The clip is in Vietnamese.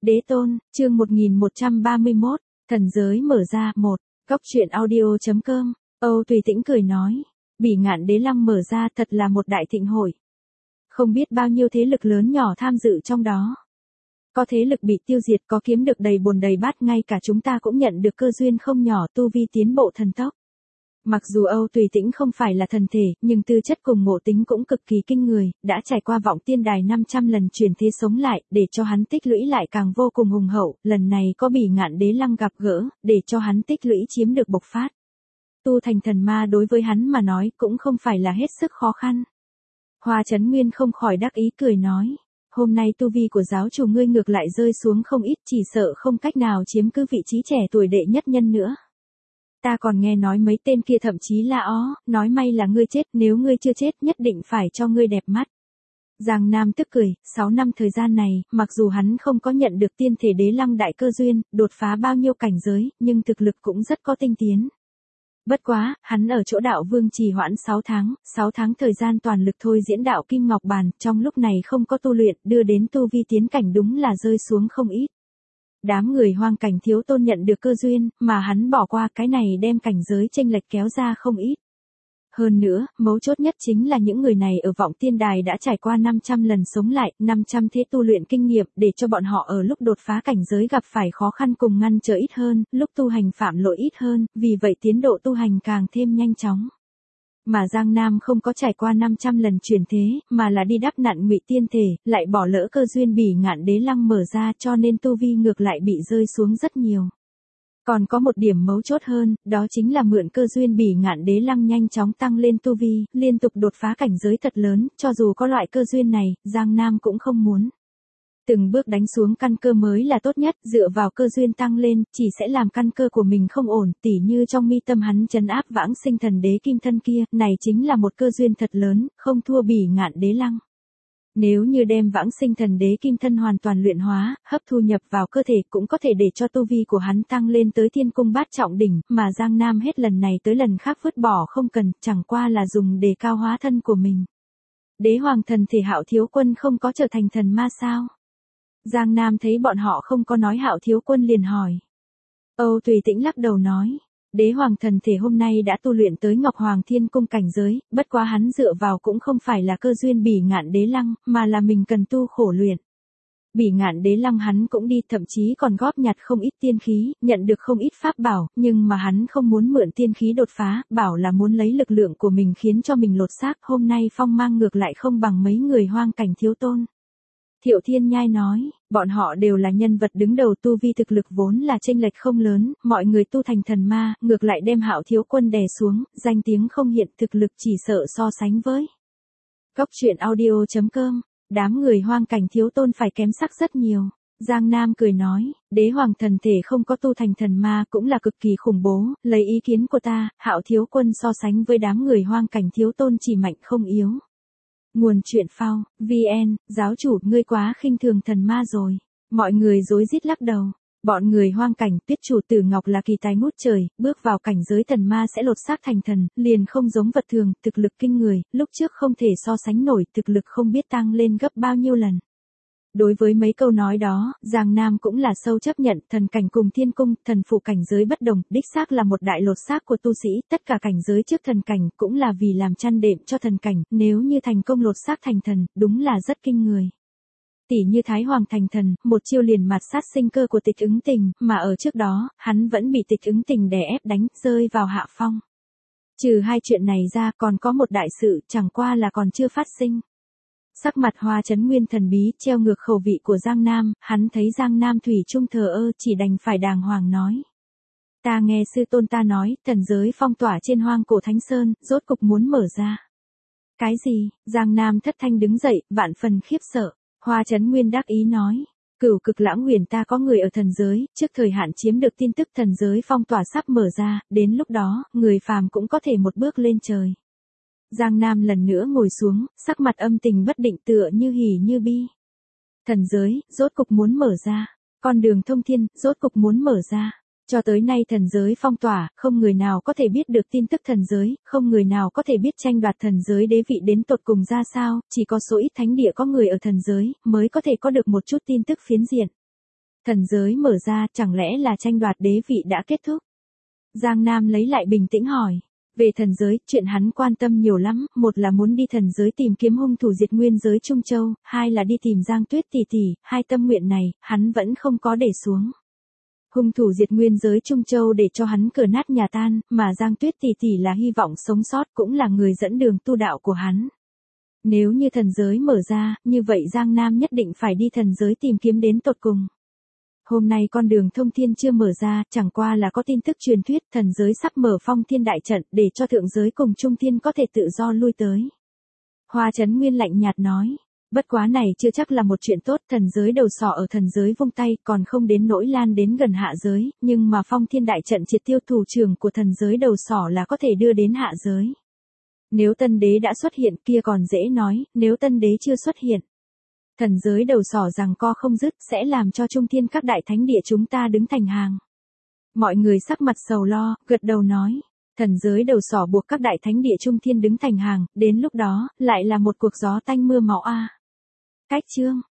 Đế tôn, chương 1131, thần giới mở ra, 1, góc truyện audio.com, Âu Tùy Tĩnh cười nói, Bỉ Ngạn Đế Lăng mở ra thật là một đại thịnh hội. Không biết bao nhiêu thế lực lớn nhỏ tham dự trong đó. Có thế lực bị tiêu diệt, có kiếm được đầy bồn đầy bát, ngay cả chúng ta cũng nhận được cơ duyên không nhỏ, tu vi tiến bộ thần tốc. Mặc dù Âu Tùy Tĩnh không phải là thần thể, nhưng tư chất cùng ngộ tính cũng cực kỳ kinh người, đã trải qua vọng tiên đài 500 lần chuyển thế sống lại, để cho hắn tích lũy lại càng vô cùng hùng hậu, lần này có Bỉ Ngạn Đế Lăng gặp gỡ, để cho hắn tích lũy chiếm được bộc phát. Tu thành thần ma đối với hắn mà nói cũng không phải là hết sức khó khăn. Hoa Chấn Nguyên không khỏi đắc ý cười nói, hôm nay tu vi của giáo chủ ngươi ngược lại rơi xuống không ít, chỉ sợ không cách nào chiếm cứ vị trí trẻ tuổi đệ nhất nhân nữa. Ta còn nghe nói mấy tên kia thậm chí là nói may là ngươi chết, nếu ngươi chưa chết nhất định phải cho ngươi đẹp mắt. Giang Nam tức cười, 6 năm thời gian này, mặc dù hắn không có nhận được tiên thể đế lăng đại cơ duyên, đột phá bao nhiêu cảnh giới, nhưng thực lực cũng rất có tinh tiến. Bất quá, hắn ở chỗ đạo vương trì hoãn 6 tháng thời gian toàn lực thôi diễn đạo Kim Ngọc Bàn, trong lúc này không có tu luyện, đưa đến tu vi tiến cảnh đúng là rơi xuống không ít. Đám người hoang cảnh thiếu tôn nhận được cơ duyên, mà hắn bỏ qua, cái này đem cảnh giới chênh lệch kéo ra không ít. Hơn nữa, mấu chốt nhất chính là những người này ở vọng tiên đài đã trải qua 500 lần sống lại, 500 thế tu luyện kinh nghiệm, để cho bọn họ ở lúc đột phá cảnh giới gặp phải khó khăn cùng ngăn trở ít hơn, lúc tu hành phạm lỗi ít hơn, vì vậy tiến độ tu hành càng thêm nhanh chóng. Mà Giang Nam không có trải qua 500 lần chuyển thế, mà là đi đắp nạn ngụy tiên thể, lại bỏ lỡ cơ duyên Bỉ Ngạn Đế Lăng mở ra, cho nên tu vi ngược lại bị rơi xuống rất nhiều. Còn có một điểm mấu chốt hơn, đó chính là mượn cơ duyên Bỉ Ngạn Đế Lăng nhanh chóng tăng lên tu vi, liên tục đột phá cảnh giới thật lớn, cho dù có loại cơ duyên này, Giang Nam cũng không muốn. Từng bước đánh xuống căn cơ mới là tốt nhất, dựa vào cơ duyên tăng lên, chỉ sẽ làm căn cơ của mình không ổn, tỉ như trong mi tâm hắn trấn áp vãng sinh thần đế kim thân kia, này chính là một cơ duyên thật lớn, không thua Bỉ Ngạn Đế Lăng. Nếu như đem vãng sinh thần đế kim thân hoàn toàn luyện hóa, hấp thu nhập vào cơ thể cũng có thể để cho tu vi của hắn tăng lên tới thiên cung bát trọng đỉnh, mà Giang Nam hết lần này tới lần khác vứt bỏ không cần, chẳng qua là dùng để cao hóa thân của mình. Đế hoàng thần thể Hạo Thiếu Quân không có trở thành thần ma sao? Giang Nam thấy bọn họ không có nói Hạo Thiếu Quân liền hỏi. Âu Tùy Tĩnh lắc đầu nói, đế hoàng thần thể hôm nay đã tu luyện tới Ngọc Hoàng Thiên Cung cảnh giới, bất quá hắn dựa vào cũng không phải là cơ duyên Bỉ Ngạn Đế Lăng, mà là mình cần tu khổ luyện. Bỉ Ngạn Đế Lăng hắn cũng đi, thậm chí còn góp nhặt không ít tiên khí, nhận được không ít pháp bảo, nhưng mà hắn không muốn mượn tiên khí đột phá, bảo là muốn lấy lực lượng của mình khiến cho mình lột xác, hôm nay phong mang ngược lại không bằng mấy người hoang cảnh thiếu tôn. Thiệu Thiên Nhai nói, bọn họ đều là nhân vật đứng đầu, tu vi thực lực vốn là chênh lệch không lớn, mọi người tu thành thần ma, ngược lại đem Hạo Thiếu Quân đè xuống, danh tiếng không hiện, thực lực chỉ sợ so sánh với. Góc truyện audio.com, đám người hoang cảnh thiếu tôn phải kém sắc rất nhiều. Giang Nam cười nói, đế hoàng thần thể không có tu thành thần ma cũng là cực kỳ khủng bố, lấy ý kiến của ta, Hạo Thiếu Quân so sánh với đám người hoang cảnh thiếu tôn chỉ mạnh không yếu. Nguồn truyện phao, VN, giáo chủ, ngươi quá khinh thường thần ma rồi. Mọi người rối rít lắc đầu. Bọn người hoang cảnh, Tuyết chủ Tử Ngọc là kỳ tài ngút trời, bước vào cảnh giới thần ma sẽ lột xác thành thần, liền không giống vật thường, thực lực kinh người, lúc trước không thể so sánh nổi, thực lực không biết tăng lên gấp bao nhiêu lần. Đối với mấy câu nói đó, Giang Nam cũng là sâu chấp nhận, thần cảnh cùng thiên cung, thần phụ cảnh giới bất đồng, đích xác là một đại lột xác của tu sĩ, tất cả cảnh giới trước thần cảnh cũng là vì làm chăn đệm cho thần cảnh, nếu như thành công lột xác thành thần, đúng là rất kinh người. Tỷ như Thái Hoàng thành thần, một chiêu liền mạt sát sinh cơ của Tịch Ứng Tình, mà ở trước đó, hắn vẫn bị Tịch Ứng Tình đè ép đánh, rơi vào hạ phong. Trừ hai chuyện này ra, còn có một đại sự, chẳng qua là còn chưa phát sinh. Sắc mặt Hoa Chấn Nguyên thần bí, treo ngược khẩu vị của Giang Nam, hắn thấy Giang Nam thủy chung thờ ơ, chỉ đành phải đàng hoàng nói. Ta nghe sư tôn ta nói, thần giới phong tỏa trên hoang cổ Thánh Sơn, rốt cục muốn mở ra. Cái gì? Giang Nam thất thanh đứng dậy, vạn phần khiếp sợ. Hoa Chấn Nguyên đắc ý nói. Cửu Cực Lãng Huyền ta có người ở thần giới, trước thời hạn chiếm được tin tức thần giới phong tỏa sắp mở ra, đến lúc đó, người phàm cũng có thể một bước lên trời. Giang Nam lần nữa ngồi xuống, sắc mặt âm tình bất định tựa như hỉ như bi. Thần giới, rốt cục muốn mở ra. Con đường thông thiên, rốt cục muốn mở ra. Cho tới nay thần giới phong tỏa, không người nào có thể biết được tin tức thần giới, không người nào có thể biết tranh đoạt thần giới đế vị đến tột cùng ra sao, chỉ có số ít thánh địa có người ở thần giới, mới có thể có được một chút tin tức phiến diện. Thần giới mở ra, chẳng lẽ là tranh đoạt đế vị đã kết thúc? Giang Nam lấy lại bình tĩnh hỏi. Về thần giới, chuyện hắn quan tâm nhiều lắm, một là muốn đi thần giới tìm kiếm hung thủ diệt nguyên giới Trung Châu, hai là đi tìm Giang Tuyết tỷ tỷ, hai tâm nguyện này, hắn vẫn không có để xuống. Hung thủ diệt nguyên giới Trung Châu để cho hắn cửa nát nhà tan, mà Giang Tuyết tỷ tỷ là hy vọng sống sót cũng là người dẫn đường tu đạo của hắn. Nếu như thần giới mở ra, như vậy Giang Nam nhất định phải đi thần giới tìm kiếm đến tột cùng. Hôm nay con đường thông thiên chưa mở ra, chẳng qua là có tin tức truyền thuyết thần giới sắp mở phong thiên đại trận để cho thượng giới cùng trung thiên có thể tự do lui tới. Hoa Chấn Nguyên lạnh nhạt nói. Bất quá này chưa chắc là một chuyện tốt, thần giới đầu sỏ ở thần giới vung tay còn không đến nỗi lan đến gần hạ giới, nhưng mà phong thiên đại trận triệt tiêu thủ trưởng của thần giới đầu sỏ là có thể đưa đến hạ giới. Nếu tân đế đã xuất hiện kia còn dễ nói, nếu tân đế chưa xuất hiện. Thần giới đầu sỏ rằng co không dứt sẽ làm cho trung thiên các đại thánh địa chúng ta đứng thành hàng. Mọi người sắc mặt sầu lo, gật đầu nói. Thần giới đầu sỏ buộc các đại thánh địa trung thiên đứng thành hàng, đến lúc đó, lại là một cuộc gió tanh mưa máu a. Cách chương.